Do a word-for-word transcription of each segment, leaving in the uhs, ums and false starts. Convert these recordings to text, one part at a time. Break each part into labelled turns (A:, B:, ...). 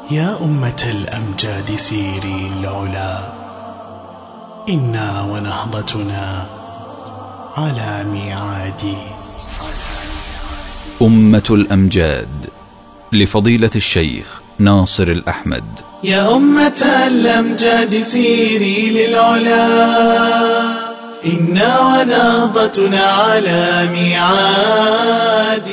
A: يا أمة الأمجاد سيري العلا، إنا ونهضتنا على ميعاد.
B: أمة الأمجاد لفضيلة الشيخ ناصر الأحمد.
A: يا أمة الأمجاد سيري للعلا، إنا ونهضتنا على ميعاد.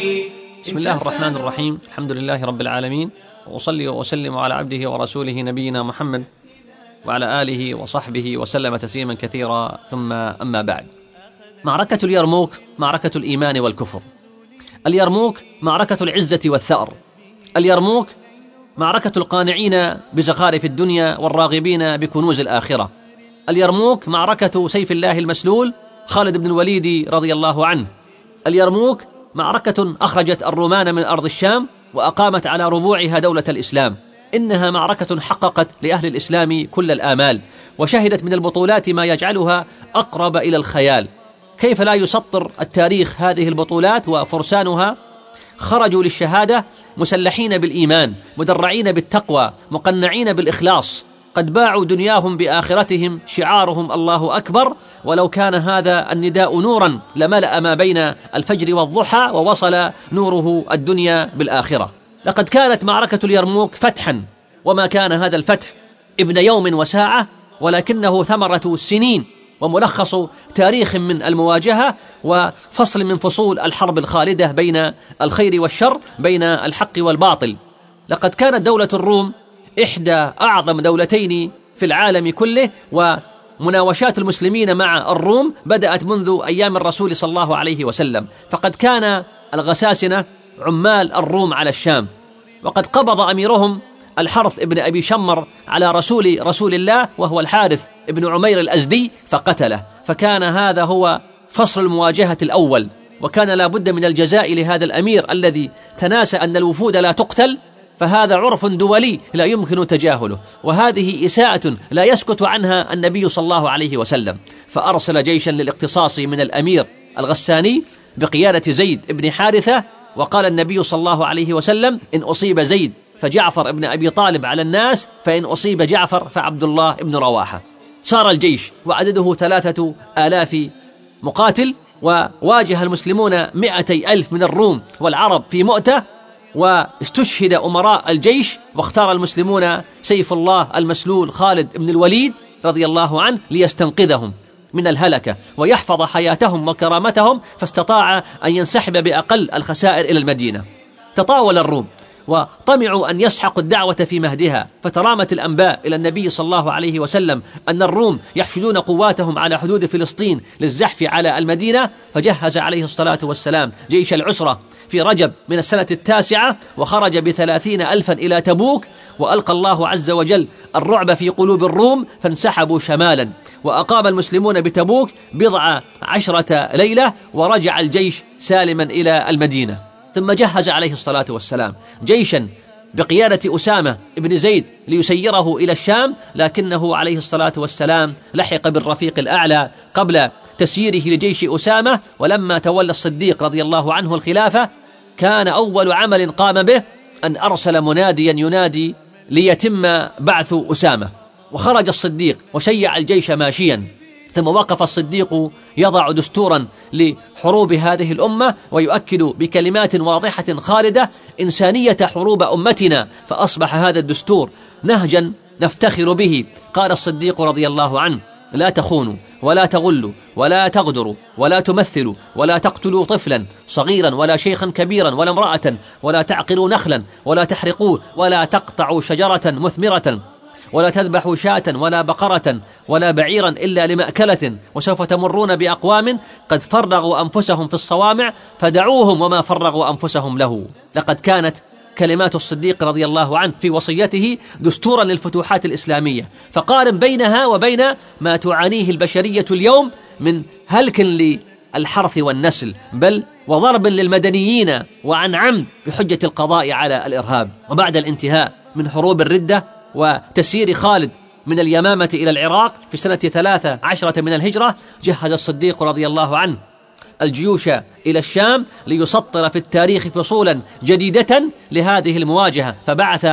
C: بسم الله الرحمن الرحيم، الحمد لله رب العالمين، وأصلي وأسلم على عبده ورسوله نبينا محمد وعلى آله وصحبه وسلم تسليما كثيرا، ثم أما بعد. معركة اليرموك معركة الإيمان والكفر. اليرموك معركة العزة والثأر. اليرموك معركة القانعين بزخارف الدنيا والراغبين بكنوز الآخرة. اليرموك معركة سيف الله المسلول خالد بن الوليد رضي الله عنه. اليرموك معركة أخرجت الرومان من أرض الشام وأقامت على ربوعها دولة الإسلام. إنها معركة حققت لأهل الإسلام كل الآمال، وشهدت من البطولات ما يجعلها أقرب إلى الخيال. كيف لا يسطر التاريخ هذه البطولات؟ وفرسانها خرجوا للشهادة مسلحين بالإيمان، مدرعين بالتقوى، مقنعين بالإخلاص، قد باعوا دنياهم بآخرتهم، شعارهم الله أكبر. ولو كان هذا النداء نورا لملأ ما بين الفجر والضحى، ووصل نوره الدنيا بالآخرة. لقد كانت معركة اليرموك فتحا، وما كان هذا الفتح ابن يوم وساعة، ولكنه ثمرة سنين وملخص تاريخ من المواجهة وفصل من فصول الحرب الخالدة بين الخير والشر، بين الحق والباطل. لقد كانت دولة الروم إحدى أعظم دولتين في العالم كله، ومناوشات المسلمين مع الروم بدأت منذ أيام الرسول صلى الله عليه وسلم. فقد كان الغساسنة عمال الروم على الشام، وقد قبض أميرهم الحرث ابن أبي شمر على رسول رسول الله، وهو الحارث ابن عمير الأزدي، فقتله. فكان هذا هو فصل المواجهة الأول، وكان لا بد من الجزاء لهذا الأمير الذي تناسى أن الوفود لا تقتل. فهذا عرف دولي لا يمكن تجاهله، وهذه إساءة لا يسكت عنها النبي صلى الله عليه وسلم. فأرسل جيشا للاقتصاص من الأمير الغساني بقيادة زيد بن حارثة، وقال النبي صلى الله عليه وسلم: إن أصيب زيد فجعفر ابن أبي طالب على الناس، فإن أصيب جعفر فعبد الله ابن رواحة. صار الجيش وعدده ثلاثة آلاف مقاتل، وواجه المسلمون مئتي ألف من الروم والعرب في مؤتة، واستشهد أمراء الجيش، واختار المسلمون سيف الله المسلول خالد بن الوليد رضي الله عنه ليستنقذهم من الهلكة ويحفظ حياتهم وكرامتهم، فاستطاع أن ينسحب بأقل الخسائر إلى المدينة. تطاول الروم وطمعوا أن يسحقوا الدعوة في مهدها، فترامت الأنباء إلى النبي صلى الله عليه وسلم أن الروم يحشدون قواتهم على حدود فلسطين للزحف على المدينة. فجهز عليه الصلاة والسلام جيش العسرة في رجب من السنة التاسعة، وخرج بثلاثين ألفا إلى تبوك، وألقى الله عز وجل الرعب في قلوب الروم فانسحبوا شمالا. وأقام المسلمون بتبوك بضع عشرة ليلة، ورجع الجيش سالما إلى المدينة. ثم جهز عليه الصلاة والسلام جيشا بقيادة أسامة بن زيد ليسيره إلى الشام، لكنه عليه الصلاة والسلام لحق بالرفيق الأعلى قبل تسييره لجيش أسامة. ولما تولى الصديق رضي الله عنه الخلافة، كان أول عمل قام به أن أرسل مناديا ينادي ليتم بعث أسامة. وخرج الصديق وشيع الجيش ماشيا، ثم وقف الصديق يضع دستورا لحروب هذه الأمة، ويؤكد بكلمات واضحة خالدة إنسانية حروب أمتنا، فأصبح هذا الدستور نهجا نفتخر به. قال الصديق رضي الله عنه: لا تخونوا ولا تغلوا ولا تغدروا ولا تمثلوا ولا تقتلوا طفلا صغيرا ولا شيخا كبيرا ولا امرأة ولا تعقروا نخلا ولا تحرقوه ولا تقطعوا شجرة مثمرة ولا تذبحوا شاة ولا بقرة ولا بعيرا إلا لمأكلة، وسوف تمرون بأقوام قد فرغوا أنفسهم في الصوامع فدعوهم وما فرغوا أنفسهم له. لقد كانت كلمات الصديق رضي الله عنه في وصيته دستورا للفتوحات الإسلامية. فقارن بينها وبين ما تعانيه البشرية اليوم من هلك للحرث والنسل، بل وضرب للمدنيين وعن عمد بحجة القضاء على الإرهاب. وبعد الانتهاء من حروب الردة وتسيير خالد من اليمامة إلى العراق في سنة ثلاثة عشرة من الهجرة، جهز الصديق رضي الله عنه الجيوش إلى الشام ليسطر في التاريخ فصولا جديدة لهذه المواجهة. فبعث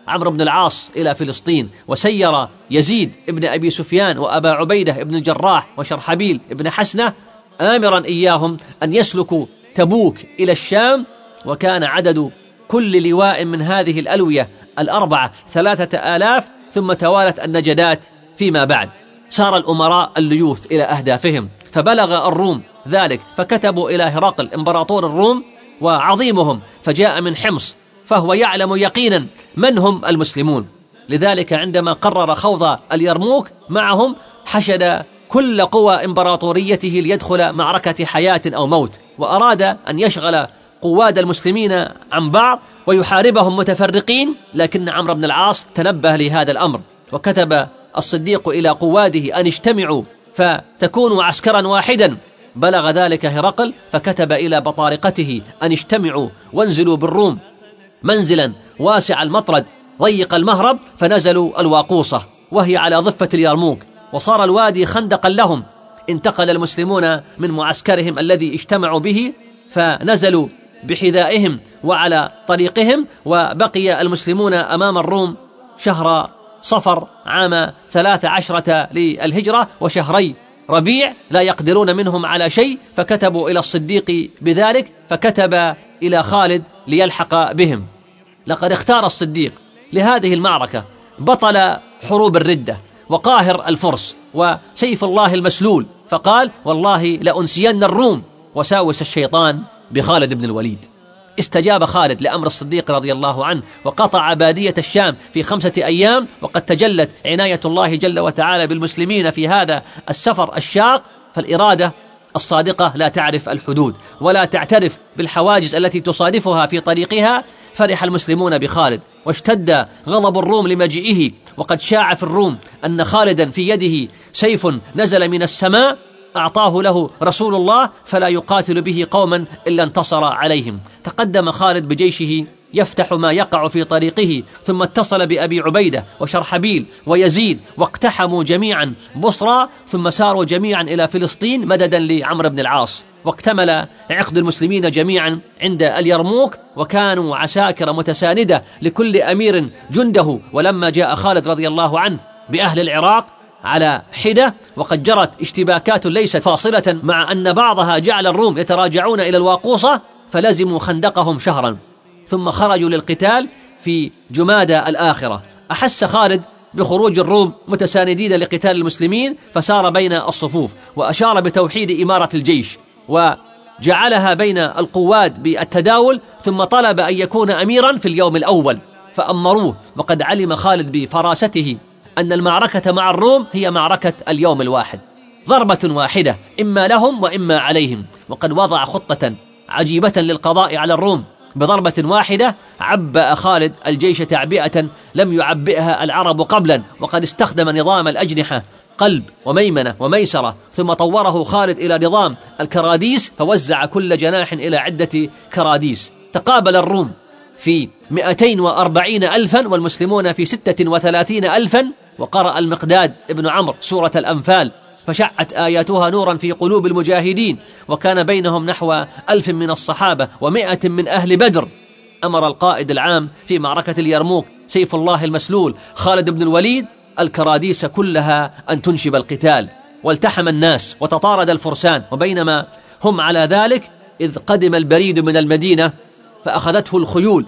C: عمرو بن العاص إلى فلسطين، وسير يزيد ابن أبي سفيان وأبا عبيدة ابن الجراح وشرحبيل ابن حسنة آمرا إياهم أن يسلكوا تبوك إلى الشام، وكان عدد كل لواء من هذه الألوية الأربعة ثلاثة آلاف، ثم توالت النجدات فيما بعد. سار الأمراء الليوث إلى أهدافهم، فبلغ الروم ذلك فكتبوا إلى هرقل إمبراطور الروم وعظيمهم، فجاء من حمص فهو يعلم يقينا من هم المسلمون. لذلك عندما قرر خوض اليرموك معهم حشد كل قوى إمبراطوريته ليدخل معركة حياة أو موت، وأراد أن يشغل قواد المسلمين عن بعض ويحاربهم متفرقين، لكن عمرو بن العاص تنبه لهذا الأمر، وكتب الصديق إلى قواده أن اجتمعوا فتكونوا عسكرا واحدا. بلغ ذلك هرقل فكتب إلى بطارقته أن اجتمعوا وانزلوا بالروم منزلا واسع المطرد ضيق المهرب، فنزلوا الواقوصة وهي على ضفة اليرموك، وصار الوادي خندقا لهم. انتقل المسلمون من معسكرهم الذي اجتمعوا به فنزلوا بحذائهم وعلى طريقهم، وبقي المسلمون أمام الروم شهر صفر عام ثلاث عشرة للهجرة وشهري ربيع لا يقدرون منهم على شيء، فكتبوا إلى الصديق بذلك، فكتب إلى خالد ليلحق بهم. لقد اختار الصديق لهذه المعركة بطل حروب الردة وقاهر الفرس وسيف الله المسلول، فقال: والله لأنسين الروم، وساوس الشيطان بخالد بن الوليد. استجاب خالد لأمر الصديق رضي الله عنه، وقطع بادية الشام في خمسة أيام، وقد تجلت عناية الله جل وتعالى بالمسلمين في هذا السفر الشاق. فالإرادة الصادقة لا تعرف الحدود ولا تعترف بالحواجز التي تصادفها في طريقها. فرح المسلمون بخالد، واشتد غضب الروم لمجيئه، وقد شاع في الروم أن خالدا في يده سيف نزل من السماء أعطاه له رسول الله، فلا يقاتل به قوما إلا انتصر عليهم. تقدم خالد بجيشه يفتح ما يقع في طريقه، ثم اتصل بأبي عبيدة وشرحبيل ويزيد، واقتحموا جميعا بصرى، ثم ساروا جميعا إلى فلسطين مددا لعمرو بن العاص. واكتمل عقد المسلمين جميعا عند اليرموك، وكانوا عساكر متساندة لكل أمير جنده. ولما جاء خالد رضي الله عنه بأهل العراق على حدة، وقد جرت اشتباكات ليست فاصلة، مع أن بعضها جعل الروم يتراجعون إلى الواقوصة، فلزموا خندقهم شهرا، ثم خرجوا للقتال في جمادى الآخرة. أحس خالد بخروج الروم متساندين لقتال المسلمين، فسار بين الصفوف وأشار بتوحيد إمارة الجيش، وجعلها بين القواد بالتداول، ثم طلب أن يكون أميرا في اليوم الأول، فأمروه. وقد علم خالد بفراسته أن المعركة مع الروم هي معركة اليوم الواحد، ضربة واحدة، إما لهم وإما عليهم. وقد وضع خطة عجيبة للقضاء على الروم بضربة واحدة. عبأ خالد الجيش تعبئة لم يعبئها العرب قبلا، وقد استخدم نظام الأجنحة قلب وميمنة وميسرة، ثم طوره خالد إلى نظام الكراديس، فوزع كل جناح إلى عدة كراديس. تقابل الروم في مئتين وأربعين ألفا والمسلمون في ستة وثلاثين ألفا. وقرأ المقداد ابن عمرو سورة الأنفال، فشعت آياتها نورا في قلوب المجاهدين، وكان بينهم نحو ألف من الصحابة ومائة من أهل بدر. أمر القائد العام في معركة اليرموك سيف الله المسلول خالد بن الوليد الكراديس كلها أن تنشب القتال، والتحم الناس وتطارد الفرسان. وبينما هم على ذلك إذ قدم البريد من المدينة فأخذته الخيول،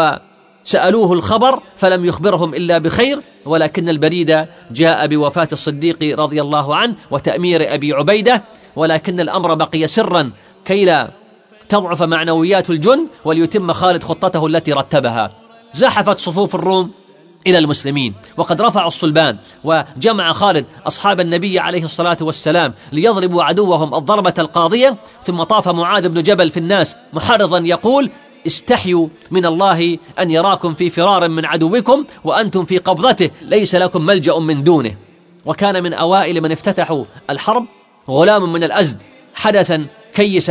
C: وسألوه الخبر فلم يخبرهم إلا بخير، ولكن البريد جاء بوفاة الصديق رضي الله عنه وتأمير أبي عبيدة، ولكن الأمر بقي سرا كي لا تضعف معنويات الجند، وليتم خالد خطته التي رتبها. زحفت صفوف الروم إلى المسلمين، وقد رفعوا الصلبان، وجمع خالد أصحاب النبي عليه الصلاة والسلام ليضربوا عدوهم الضربة القاضية. ثم طاف معاذ بن جبل في الناس محرضا يقول: استحيوا من الله أن يراكم في فرار من عدوكم وأنتم في قبضته، ليس لكم ملجأ من دونه. وكان من أوائل من افتتحوا الحرب غلام من الأزد، حدثا كيسا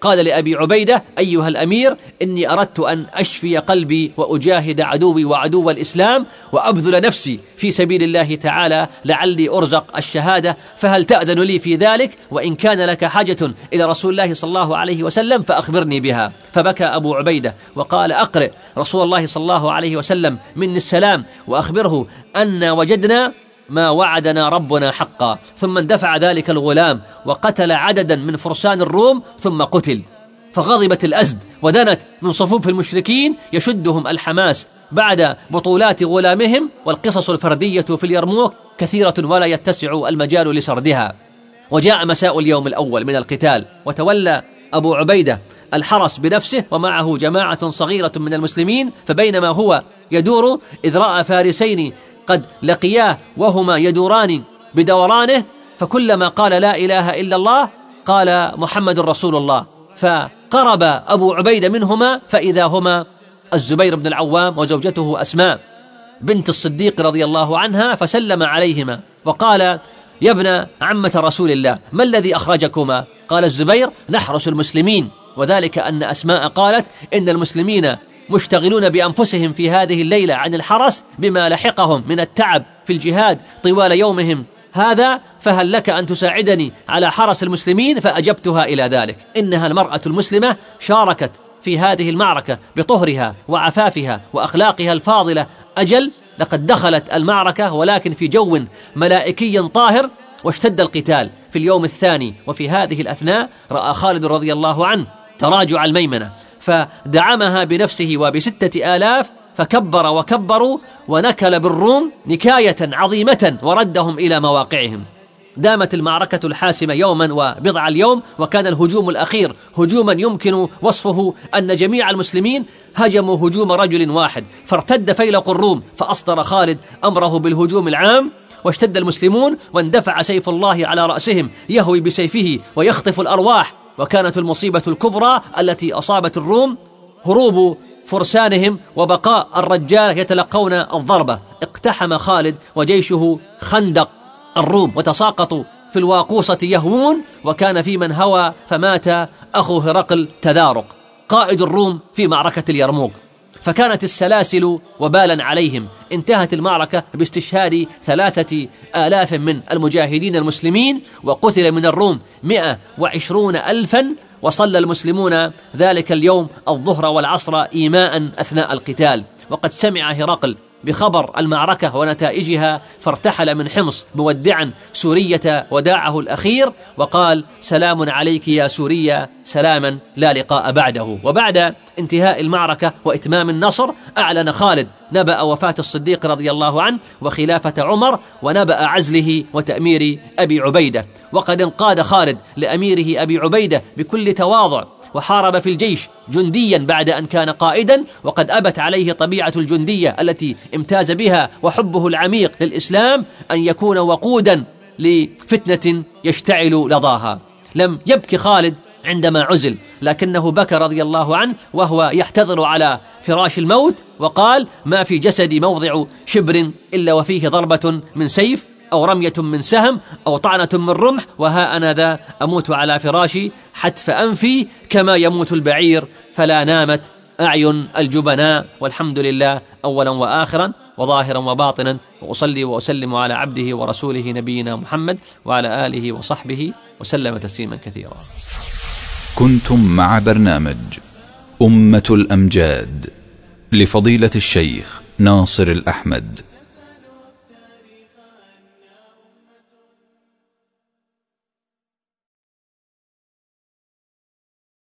C: قال لأبي عبيدة: أيها الأمير، إني أردت أن أشفي قلبي وأجاهد عدوي وعدو الإسلام وأبذل نفسي في سبيل الله تعالى لعلي أرزق الشهادة، فهل تأذن لي في ذلك؟ وإن كان لك حاجة إلى رسول الله صلى الله عليه وسلم فأخبرني بها. فبكى أبو عبيدة وقال: أقرئ رسول الله صلى الله عليه وسلم مني السلام وأخبره أن وجدنا ما وعدنا ربنا حقا. ثم اندفع ذلك الغلام وقتل عددا من فرسان الروم ثم قتل. فغضبت الأزد ودنت من صفوف المشركين يشدهم الحماس بعد بطولات غلامهم، والقصص الفردية في اليرموك كثيرة ولا يتسع المجال لسردها. وجاء مساء اليوم الأول من القتال، وتولى أبو عبيدة الحرس بنفسه ومعه جماعة صغيرة من المسلمين، فبينما هو يدور إذ رأى فارسين قد لقياه وهما يدوران بدورانه، فكلما قال لا إله إلا الله قال محمد رسول الله، فقرب أبو عبيدة منهما فإذا هما الزبير بن العوام وزوجته أسماء بنت الصديق رضي الله عنها، فسلم عليهما وقال: يا ابن عمة رسول الله، ما الذي أخرجكما؟ قال الزبير: نحرس المسلمين، وذلك أن أسماء قالت إن المسلمين مشتغلون بأنفسهم في هذه الليلة عن الحرس بما لحقهم من التعب في الجهاد طوال يومهم هذا، فهل لك أن تساعدني على حرس المسلمين؟ فأجبتها إلى ذلك. إنها المرأة المسلمة شاركت في هذه المعركة بطهرها وعفافها وأخلاقها الفاضلة، أجل لقد دخلت المعركة ولكن في جو ملائكي طاهر، واشتد القتال في اليوم الثاني. وفي هذه الأثناء رأى خالد رضي الله عنه تراجع الميمنة فدعمها بنفسه وبستة آلاف، فكبر وكبروا ونكل بالروم نكاية عظيمة وردهم إلى مواقعهم. دامت المعركة الحاسمة يوما وبضع اليوم، وكان الهجوم الأخير هجوما يمكن وصفه أن جميع المسلمين هجموا هجوم رجل واحد، فارتد فيلق الروم فأصدر خالد أمره بالهجوم العام، واشتد المسلمون واندفع سيف الله على رأسهم يهوي بسيفه ويخطف الأرواح. وكانت المصيبة الكبرى التي أصابت الروم هروب فرسانهم وبقاء الرجال يتلقون الضربة. اقتحم خالد وجيشه خندق الروم وتساقطوا في الواقوصة يهوون، وكان في من هوى فمات أخو هرقل تذارق قائد الروم في معركة اليرموك، فكانت السلاسل وبالا عليهم. انتهت المعركة باستشهاد ثلاثة آلاف من المجاهدين المسلمين، وقتل من الروم مئة وعشرون ألفا، وصلى المسلمون ذلك اليوم الظهر والعصر إيماء أثناء القتال. وقد سمع هرقل بخبر المعركة ونتائجها فارتحل من حمص مودعا سورية وداعه الأخير، وقال: سلام عليك يا سوريا، سلاما لا لقاء بعده. وبعد انتهاء المعركة وإتمام النصر أعلن خالد نبأ وفاة الصديق رضي الله عنه وخلافة عمر، ونبأ عزله وتأمير أبي عبيدة. وقد انقاد خالد لأميره أبي عبيدة بكل تواضع، وحارب في الجيش جنديا بعد أن كان قائدا، وقد أبت عليه طبيعة الجندية التي امتاز بها وحبه العميق للإسلام أن يكون وقودا لفتنة يشتعل لظاها. لم يبكي خالد عندما عزل، لكنه بكى رضي الله عنه وهو يحتضر على فراش الموت، وقال: ما في جسدي موضع شبر إلا وفيه ضربة من سيف أو رمية من سهم أو طعنة من رمح، وها أنا ذا أموت على فراشي حتف أنفي كما يموت البعير، فلا نامت أعين الجبناء. والحمد لله أولا وآخرا وظاهرا وباطنا، وأصلي وأسلم على عبده ورسوله نبينا محمد وعلى آله وصحبه وسلم تسليما كثيرا.
B: كنتم مع برنامج أمة الأمجاد لفضيلة الشيخ ناصر الأحمد.